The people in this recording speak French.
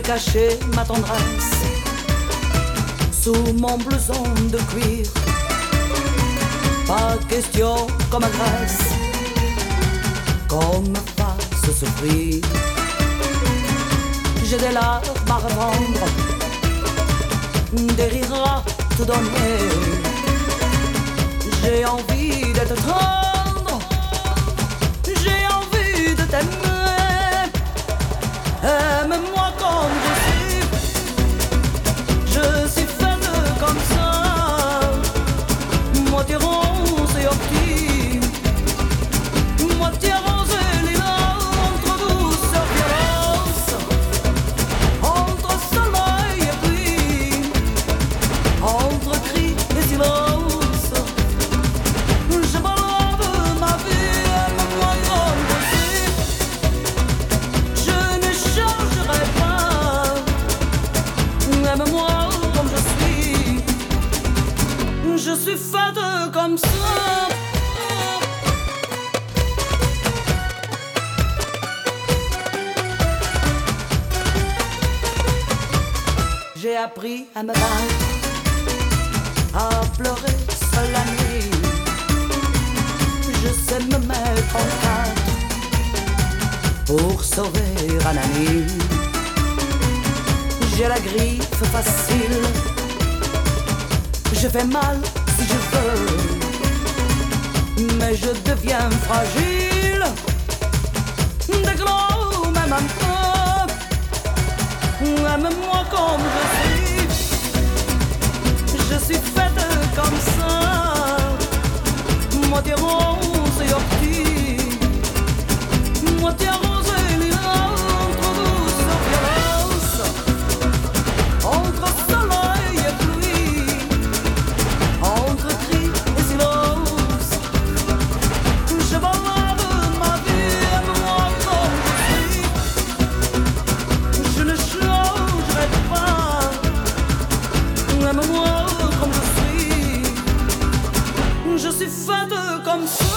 caché ma tendresse sous mon blouson de cuir. Pas question qu'on m'agresse, qu'on me fasse souffrir. J'ai des larmes à revendre, des rires à tout donner. J'ai envie d'être tendre, j'ai envie de t'aimer. Aime-moi comme je suis, je suis faite comme ça. Moitié rose et optique, moitié rose et lilas, entre douce et violence, entre soleil et pluie, entre cris et silence. Je balade ma vie, aime-moi comme je suis, je ne changerai pas. Aime-moi comme je suis faite comme ça. J'ai appris à me battre, à pleurer seule la nuit. Je sais me mettre en quatre pour sauver un ami. J'ai la griffe facile, je fais mal si je veux, mais je deviens fragile, déglo même un peu. Aime-moi comme je suis faite comme ça. Moitié rose et optique, moitié rose et lilas, entre douce et violence, entre soleil et pluie, entre cris et silence. Je balade ma vie, aime-moi comme je suis, je ne changerai pas. Aime-moi comme je suis faite comme ça.